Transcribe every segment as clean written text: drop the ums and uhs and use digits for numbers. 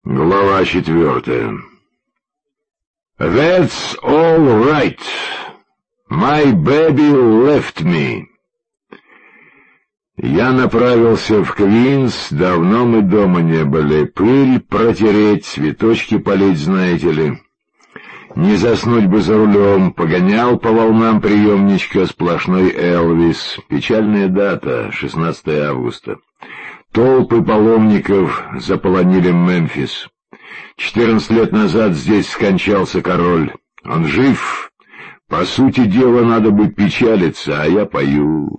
Глава 4. That's all right. My baby left me. Я направился в Квинс, давно мы дома не были. Пыль протереть, цветочки полить, знаете ли. Не заснуть бы за рулем, погонял по волнам приемничка сплошной Элвис. Печальная дата, 16 августа. Толпы паломников заполонили Мемфис. 14 лет назад здесь скончался король. Он жив. По сути дела, надо бы печалиться, а я пою.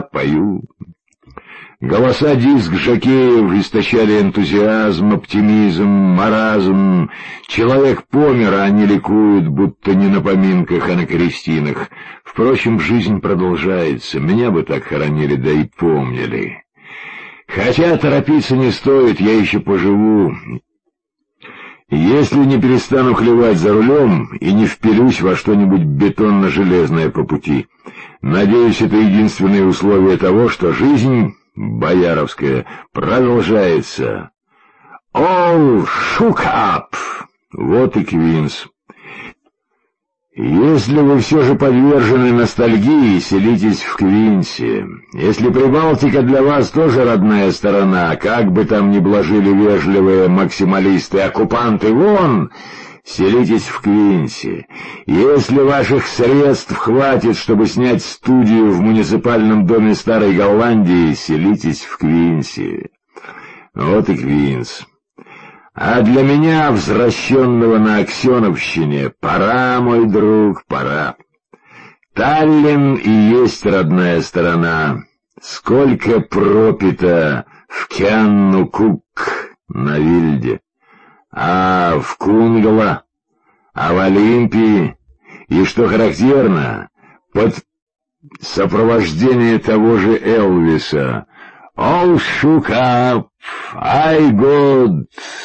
Голоса диск-жокеев истощали энтузиазм, оптимизм, маразм. Человек помер, а они ликуют, будто не на поминках, а на крестинах. Впрочем, жизнь продолжается. Меня бы так хоронили, да и помнили. Хотя торопиться не стоит, я еще поживу. Если не перестану хлевать за рулем и не впилюсь во что-нибудь бетонно-железное по пути. Надеюсь, это единственное условие того, что жизнь бояровская продолжается. All shook up! Вот и Квинс. Если вы все же подвержены ностальгии, селитесь в Квинсе. Если Прибалтика для вас тоже родная сторона, как бы там ни блажили вежливые максималисты-оккупанты, вон, селитесь в Квинсе. Если ваших средств хватит, чтобы снять студию в муниципальном доме Старой Голландии, селитесь в Квинсе. Вот и Квинс. А для меня, возвращенного на Аксеновщине, пора, мой друг, пора. Таллин и есть родная сторона. Сколько пропито в Кянну-Кук на Вильде, а в Кунгла, а в Олимпии, и, что характерно, под сопровождение того же Элвиса. All shook up, I got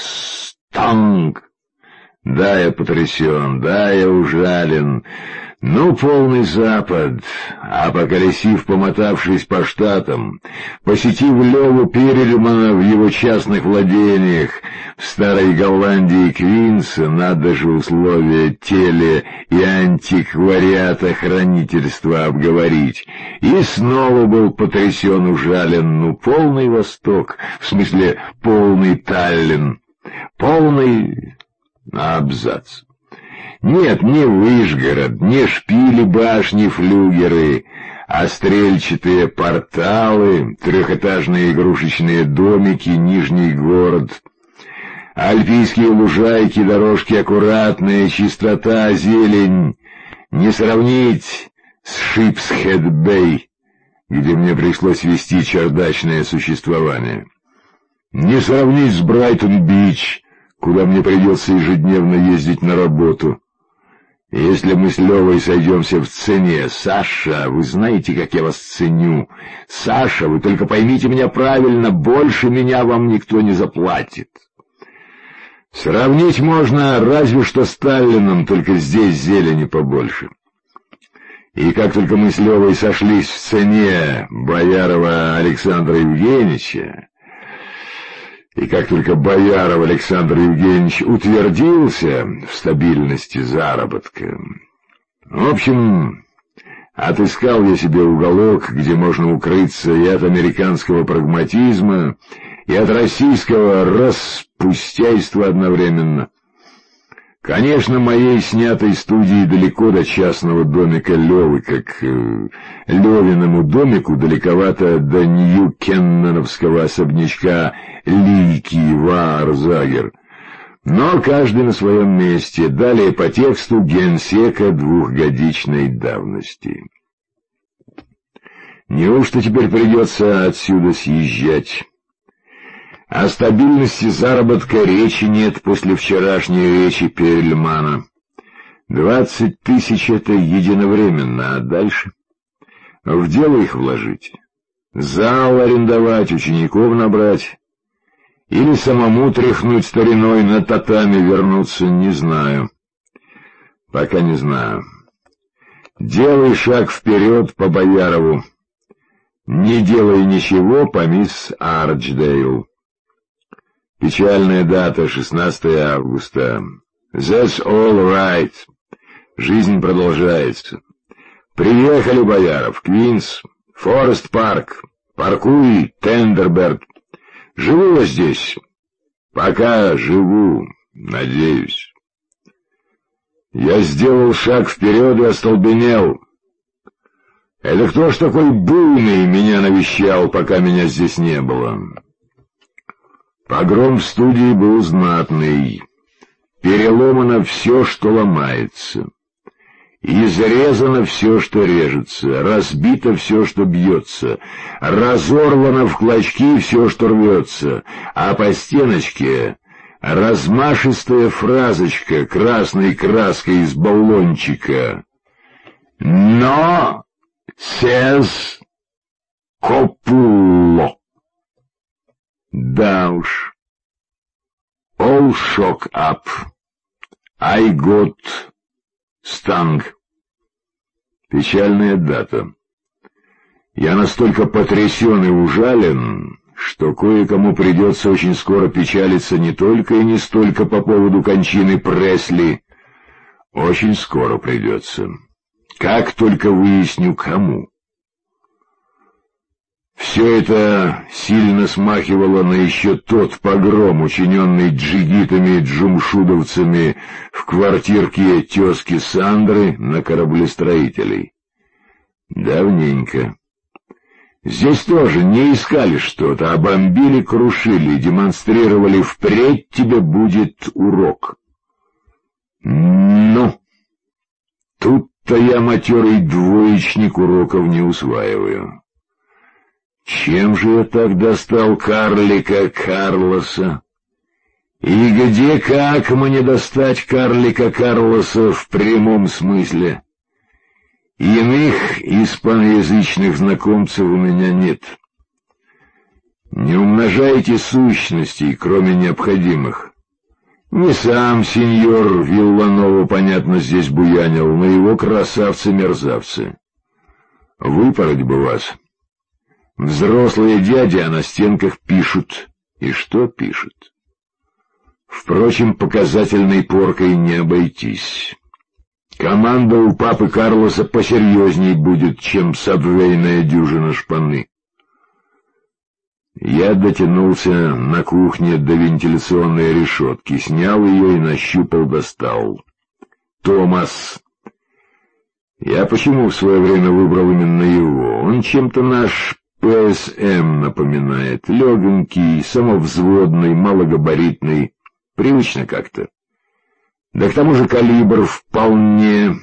stung. Да, я потрясен, да, я ужален. Ну, полный Запад, а поколесив, помотавшись по штатам, посетив Леву Перельмана в его частных владениях, в Старой Голландии Квинса, надо же условия и антиквариата хранительства обговорить, и снова был потрясен, ужален, ну, полный Восток, в смысле, полный Таллин, полный абзац. Нет, не Вышгород, не шпили, башни, флюгеры, а стрельчатые порталы, трехэтажные игрушечные домики, Нижний город, альпийские лужайки, дорожки аккуратные, чистота, зелень. Не сравнить с Шипсхед-Бэй, где мне пришлось вести чердачное существование. Не сравнить с Брайтон-Бич, куда мне придется ежедневно ездить на работу. Если мы с Левой сойдемся в цене, Саша, вы знаете, как я вас ценю. Саша, вы только поймите меня правильно, больше меня вам никто не заплатит. Сравнить можно разве что с Таллином, только здесь зелени побольше. И как только мы с Левой сошлись в цене Боярова Александра Евгеньевича, и как только Бояров Александр Евгеньевич утвердился в стабильности заработка, в общем, отыскал я себе уголок, где можно укрыться и от американского прагматизма, и от российского распустяйства одновременно. Конечно, моей снятой студии далеко до частного домика Левы, как Левиному домику далековато до Нью-Кенноновского особнячка Лики Ваарзагер. Но каждый на своем месте, далее по тексту генсека двухгодичной давности. Неужто теперь придется отсюда съезжать? О стабильности заработка речи нет после вчерашней речи Перельмана. 20 тысяч — это единовременно, а дальше? В дело их вложить, зал арендовать, учеников набрать, или самому тряхнуть стариной на татами вернуться, не знаю. Пока не знаю. Делай шаг вперед по Боярову. Не делай ничего по мисс Арчдейл. Печальная дата, 16 августа. That's all right. Жизнь продолжается. Приехали, Бояров, Квинс, Форест-парк, паркуй, Тендерберт. Живу я здесь. Пока живу, надеюсь. Я сделал шаг вперед и остолбенел. Это кто ж такой буйный меня навещал, пока меня здесь не было? Погром в студии был знатный. Переломано все, что ломается. Изрезано все, что режется. Разбито все, что бьется. Разорвано в клочки все, что рвется. А по стеночке размашистая фразочка красной краской из баллончика. «Но сез копуло». Да уж. All shock up. I got stung. Печальная дата. Я настолько потрясен и ужален, что кое-кому придется очень скоро печалиться не только и не столько по поводу кончины Пресли. Очень скоро придется. Как только выясню, кому. Все это сильно смахивало на еще тот погром, учиненный джигитами и джумшудовцами в квартирке тезки Сандры на кораблестроителей. Давненько. Здесь тоже не искали что-то, а бомбили, крушили, демонстрировали: впредь тебе будет урок. Ну, тут-то я матерый двоечник уроков не усваиваю. Чем же я так достал карлика Карлоса? И где, как мне достать карлика Карлоса в прямом смысле? Иных испаноязычных знакомцев у меня нет. Не умножайте сущностей, кроме необходимых. Не сам сеньор Вилланово, понятно, здесь буянил, но его красавцы-мерзавцы. Выпороть бы вас. Взрослые дяди, а на стенках пишут. И что пишут? Впрочем, показательной поркой не обойтись. Команда у папы Карлоса посерьезней будет, чем сабвейная дюжина шпаны. Я дотянулся на кухне до вентиляционной решетки, снял ее и нащупал, достал. Томас. Я почему в свое время выбрал именно его? Он чем-то наш ПСМ напоминает. Легонький, самовзводный, малогабаритный. Привычно как-то. Да к тому же калибр вполне.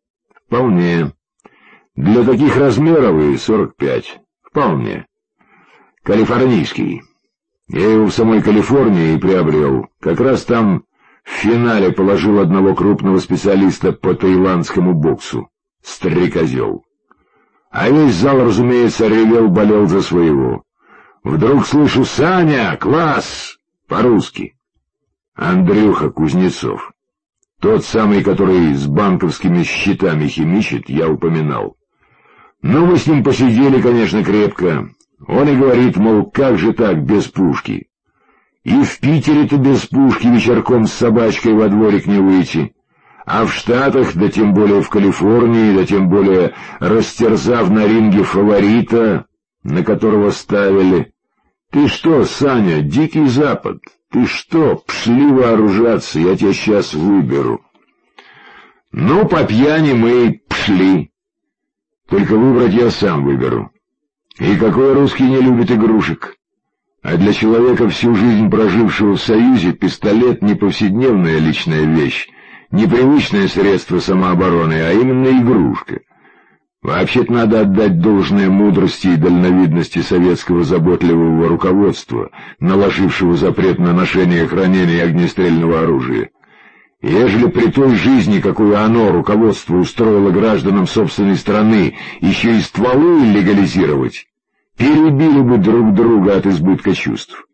Для таких размеров и 45. Вполне. Калифорнийский. Я его в самой Калифорнии и приобрел. Как раз там в финале положил одного крупного специалиста по таиландскому боксу. Стрекозел. А весь зал, разумеется, ревел, болел за своего. Вдруг слышу: «Саня, класс!» По-русски. Андрюха Кузнецов. Тот самый, который с банковскими счетами химичит, я упоминал. Ну, мы с ним посидели, конечно, крепко. Он и говорит, мол, как же так, без пушки? И в Питере-то без пушки вечерком с собачкой во дворик не выйти. А в Штатах, да тем более в Калифорнии, да тем более растерзав на ринге фаворита, на которого ставили. Ты что, Саня, Дикий Запад? Ты что, пшли вооружаться, я тебя сейчас выберу. Ну, по пьяни мы пшли. Только выбрать я сам выберу. И какой русский не любит игрушек? А для человека, всю жизнь прожившего в Союзе, пистолет не повседневная личная вещь, не привычное средство самообороны, а именно игрушка. Вообще-то надо отдать должное мудрости и дальновидности советского заботливого руководства, наложившего запрет на ношение и хранение огнестрельного оружия. Ежели при той жизни, какую оно, руководство, устроило гражданам собственной страны, еще и стволы легализировать, перебили бы друг друга от избытка чувств.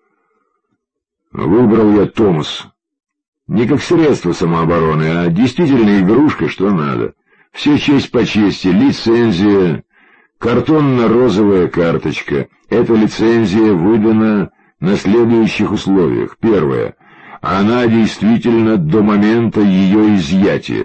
Выбрал я Томас. Не как средство самообороны, а действительно игрушка, что надо. Все честь по чести, лицензия, картонно-розовая карточка. Эта лицензия выдана на следующих условиях. Первое. Она действительно до момента ее изъятия